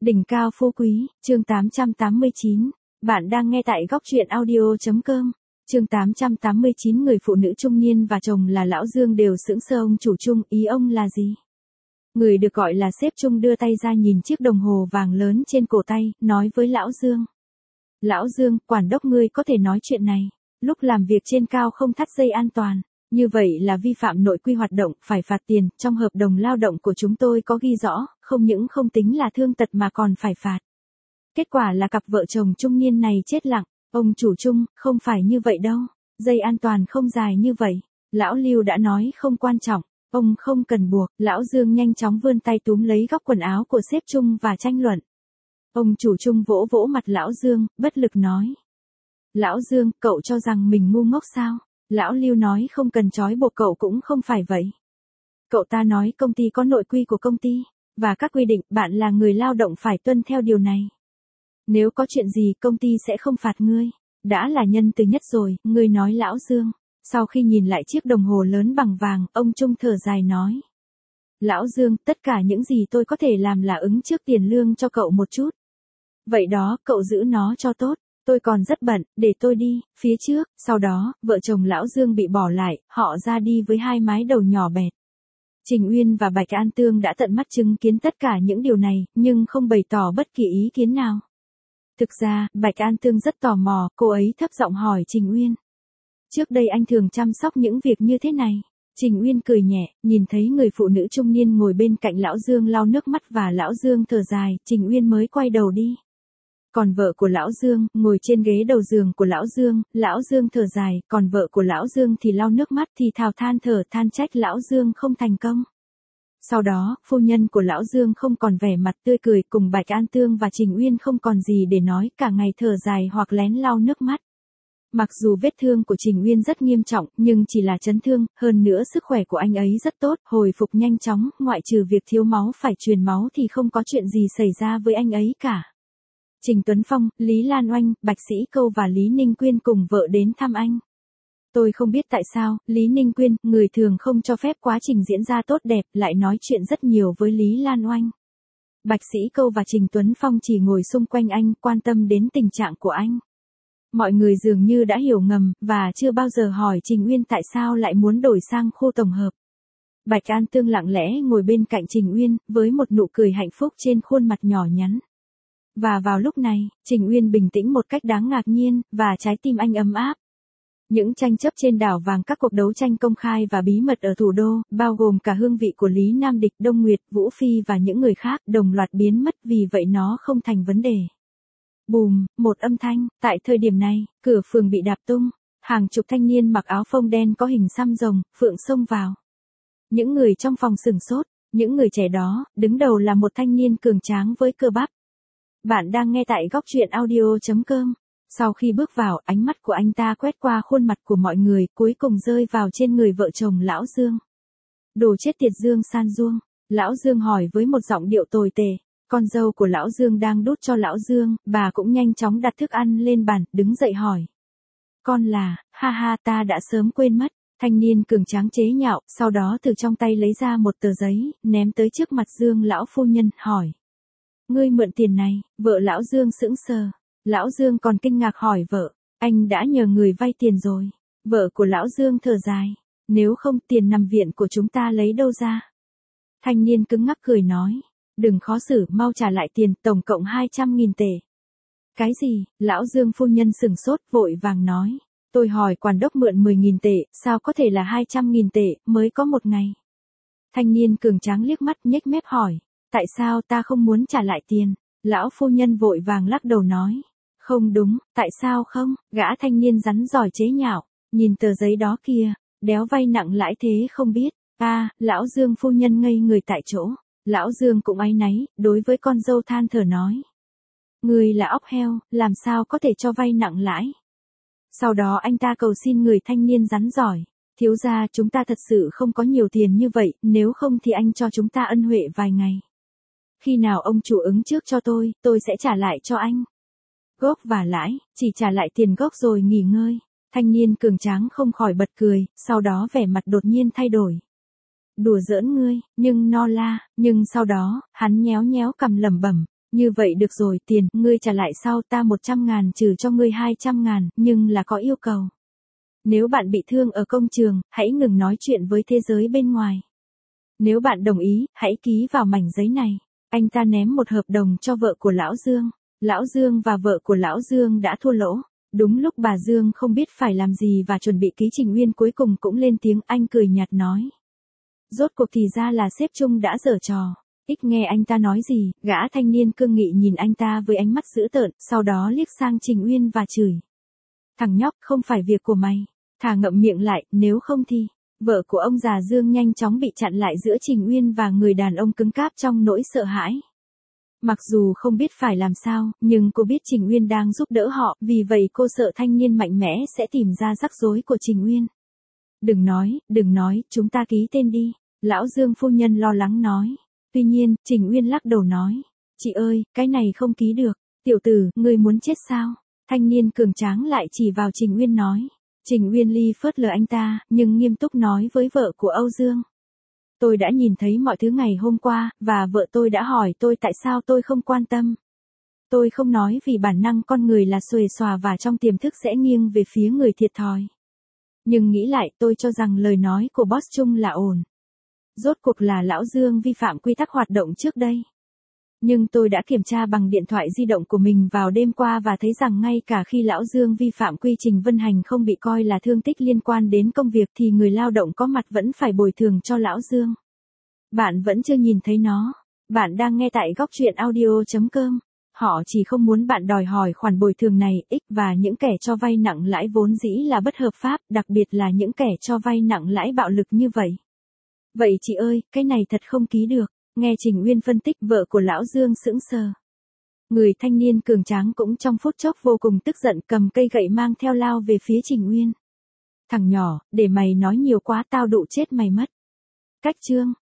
Đỉnh cao phú quý, chương 889. Bạn đang nghe tại góc truyện audio.com. Chương 889 người phụ nữ trung niên và chồng là Lão Dương đều sững sờ. Ông chủ Trung, ý ông là gì? Người được gọi là sếp Trung đưa tay ra nhìn chiếc đồng hồ vàng lớn trên cổ tay, nói với Lão Dương. Lão Dương, quản đốc ngươi có thể nói chuyện này. Lúc làm việc trên cao không thắt dây an toàn. Như vậy là vi phạm nội quy hoạt động, phải phạt tiền, trong hợp đồng lao động của chúng tôi có ghi rõ, không những không tính là thương tật mà còn phải phạt. Kết quả là cặp vợ chồng trung niên này chết lặng, ông chủ Trung, không phải như vậy đâu, dây an toàn không dài như vậy, Lão Lưu đã nói không quan trọng, ông không cần buộc, Lão Dương nhanh chóng vươn tay túm lấy góc quần áo của sếp Trung và tranh luận. Ông chủ Trung vỗ vỗ mặt Lão Dương, bất lực nói. Lão Dương, cậu cho rằng mình ngu ngốc sao? Lão Lưu nói không cần trói buộc cậu cũng không phải vậy. Cậu ta nói công ty có nội quy của công ty, và các quy định, bạn là người lao động phải tuân theo điều này. Nếu có chuyện gì công ty sẽ không phạt ngươi. Đã là nhân từ nhất rồi, ngươi nói Lão Dương. Sau khi nhìn lại chiếc đồng hồ lớn bằng vàng, ông Trung thở dài nói. Lão Dương, tất cả những gì tôi có thể làm là ứng trước tiền lương cho cậu một chút. Vậy đó, cậu giữ nó cho tốt. Tôi còn rất bận, để tôi đi, phía trước, sau đó, vợ chồng Lão Dương bị bỏ lại, họ ra đi với hai mái đầu nhỏ bẹt. Trình Uyên và Bạch An Tương đã tận mắt chứng kiến tất cả những điều này, nhưng không bày tỏ bất kỳ ý kiến nào. Thực ra, Bạch An Tương rất tò mò, cô ấy thấp giọng hỏi Trình Uyên. Trước đây anh thường chăm sóc những việc như thế này. Trình Uyên cười nhẹ, nhìn thấy người phụ nữ trung niên ngồi bên cạnh Lão Dương lau nước mắt và Lão Dương thở dài, Trình Uyên mới quay đầu đi. Còn vợ của Lão Dương, ngồi trên ghế đầu giường của Lão Dương thở dài, còn vợ của Lão Dương thì lau nước mắt thì thào than thở than trách Lão Dương không thành công. Sau đó, phu nhân của Lão Dương không còn vẻ mặt tươi cười cùng Bạch An Tương và Trình Uyên không còn gì để nói, cả ngày thở dài hoặc lén lau nước mắt. Mặc dù vết thương của Trình Uyên rất nghiêm trọng, nhưng chỉ là chấn thương, hơn nữa sức khỏe của anh ấy rất tốt, hồi phục nhanh chóng, ngoại trừ việc thiếu máu phải truyền máu thì không có chuyện gì xảy ra với anh ấy cả. Trình Tuấn Phong, Lý Lan Oanh, Bạch Sĩ Câu và Lý Ninh Quyên cùng vợ đến thăm anh. Tôi không biết tại sao, Lý Ninh Quyên, người thường không cho phép quá trình diễn ra tốt đẹp, lại nói chuyện rất nhiều với Lý Lan Oanh. Bạch Sĩ Câu và Trình Tuấn Phong chỉ ngồi xung quanh anh, quan tâm đến tình trạng của anh. Mọi người dường như đã hiểu ngầm, và chưa bao giờ hỏi Trình Uyên tại sao lại muốn đổi sang khu tổng hợp. Bạch An Tương lặng lẽ ngồi bên cạnh Trình Uyên, với một nụ cười hạnh phúc trên khuôn mặt nhỏ nhắn. Và vào lúc này, Trình Uyên bình tĩnh một cách đáng ngạc nhiên, và trái tim anh ấm áp. Những tranh chấp trên đảo vàng, các cuộc đấu tranh công khai và bí mật ở thủ đô, bao gồm cả hương vị của Lý Nam Địch, Đông Nguyệt, Vũ Phi và những người khác, đồng loạt biến mất, vì vậy nó không thành vấn đề. Bùm, một âm thanh, tại thời điểm này, cửa phường bị đạp tung, hàng chục thanh niên mặc áo phông đen có hình xăm rồng, phượng xông vào. Những người trong phòng sửng sốt, những người trẻ đó, đứng đầu là một thanh niên cường tráng với cơ bắp. Bạn đang nghe tại góc truyện audio.com. Sau khi bước vào, ánh mắt của anh ta quét qua khuôn mặt của mọi người, cuối cùng rơi vào trên người vợ chồng Lão Dương. Đồ chết tiệt Dương San Duông. Lão Dương hỏi với một giọng điệu tồi tệ. Con dâu của Lão Dương đang đút cho Lão Dương, bà cũng nhanh chóng đặt thức ăn lên bàn, đứng dậy hỏi. Con là, ha ha, ta đã sớm quên mất. Thanh niên cường tráng chế nhạo, sau đó từ trong tay lấy ra một tờ giấy, ném tới trước mặt Dương lão phu nhân, hỏi. Ngươi mượn tiền này, vợ Lão Dương sững sờ. Lão Dương còn kinh ngạc hỏi vợ, anh đã nhờ người vay tiền rồi. Vợ của Lão Dương thở dài, nếu không tiền nằm viện của chúng ta lấy đâu ra. Thanh niên cứng ngắc cười nói, đừng khó xử, mau trả lại tiền, tổng cộng 200.000 tệ. Cái gì? Lão Dương phu nhân sửng sốt, vội vàng nói, tôi hỏi quản đốc mượn 10.000 tệ, sao có thể là 200.000 tệ, mới có một ngày. Thanh niên cường tráng liếc mắt nhếch mép hỏi, tại sao ta không muốn trả lại tiền? Lão phu nhân vội vàng lắc đầu nói, không đúng, tại sao không? Gã thanh niên rắn giỏi chế nhạo, nhìn tờ giấy đó kìa, đéo vay nặng lãi thế không biết. Lão Dương phu nhân ngây người tại chỗ. Lão Dương cũng áy náy, đối với con dâu than thở nói. Người là óc heo, làm sao có thể cho vay nặng lãi? Sau đó anh ta cầu xin người thanh niên rắn giỏi. Thiếu gia, chúng ta thật sự không có nhiều tiền như vậy, nếu không thì anh cho chúng ta ân huệ vài ngày. Khi nào ông chủ ứng trước cho tôi sẽ trả lại cho anh. Gốc và lãi, chỉ trả lại tiền gốc rồi nghỉ ngơi. Thanh niên cường tráng không khỏi bật cười, sau đó vẻ mặt đột nhiên thay đổi. Đùa giỡn ngươi, nhưng no la, nhưng sau đó, hắn nhéo nhéo cằm lẩm bẩm, Như vậy được rồi, tiền, ngươi trả lại sau ta 100.000 trừ cho ngươi 200.000, nhưng là có yêu cầu. Nếu bạn bị thương ở công trường, hãy ngừng nói chuyện với thế giới bên ngoài. Nếu bạn đồng ý, hãy ký vào mảnh giấy này. Anh ta ném một hợp đồng cho vợ của Lão Dương. Lão Dương và vợ của Lão Dương đã thua lỗ. Đúng lúc bà Dương không biết phải làm gì và chuẩn bị ký trình uyên cuối cùng cũng lên tiếng, anh cười nhạt nói. Rốt cuộc thì ra là sếp Trung đã giở trò. Ít nghe anh ta nói gì, gã thanh niên cương nghị nhìn anh ta với ánh mắt dữ tợn, sau đó liếc sang Trình Uyên và chửi. Thằng nhóc, không phải việc của mày. Thà ngậm miệng lại, nếu không thì. Vợ của ông già Dương nhanh chóng bị chặn lại giữa Trình Uyên và người đàn ông cứng cáp trong nỗi sợ hãi. Mặc dù không biết phải làm sao, nhưng cô biết Trình Uyên đang giúp đỡ họ, vì vậy cô sợ thanh niên mạnh mẽ sẽ tìm ra rắc rối của Trình Uyên. Đừng nói, chúng ta ký tên đi. Lão Dương phu nhân lo lắng nói. Tuy nhiên, Trình Uyên lắc đầu nói. Chị ơi, cái này không ký được. Tiểu tử, ngươi muốn chết sao? Thanh niên cường tráng lại chỉ vào Trình Uyên nói. Trình Uyên Ly phớt lờ anh ta, nhưng nghiêm túc nói với vợ của Âu Dương. Tôi đã nhìn thấy mọi thứ ngày hôm qua, và vợ tôi đã hỏi tôi tại sao tôi không quan tâm. Tôi không nói vì bản năng con người là xuề xòa và trong tiềm thức sẽ nghiêng về phía người thiệt thòi. Nhưng nghĩ lại tôi cho rằng lời nói của boss Trung là ổn. Rốt cuộc là Lão Dương vi phạm quy tắc hoạt động trước đây. Nhưng tôi đã kiểm tra bằng điện thoại di động của mình vào đêm qua và thấy rằng ngay cả khi Lão Dương vi phạm quy trình vận hành không bị coi là thương tích liên quan đến công việc thì người lao động có mặt vẫn phải bồi thường cho Lão Dương. Bạn vẫn chưa nhìn thấy nó. Bạn đang nghe tại góc truyện audio.com. Họ chỉ không muốn bạn đòi hỏi khoản bồi thường này, và những kẻ cho vay nặng lãi vốn dĩ là bất hợp pháp, đặc biệt là những kẻ cho vay nặng lãi bạo lực như vậy. Vậy chị ơi, cái này thật không ký được. Nghe Trình Uyên phân tích, vợ của Lão Dương sững sờ. Người thanh niên cường tráng cũng trong phút chốc vô cùng tức giận, cầm cây gậy mang theo lao về phía Trình Uyên. Thằng nhỏ, để mày nói nhiều quá tao đụ chết mày mất. Cách chương.